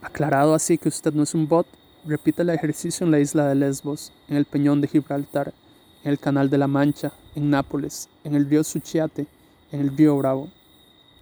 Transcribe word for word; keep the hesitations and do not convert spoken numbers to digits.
Aclarado así que usted no es un bot, repita el ejercicio en la isla de Lesbos, en el Peñón de Gibraltar, en el Canal de la Mancha, en Nápoles, en el río Suchiate, en el río Bravo.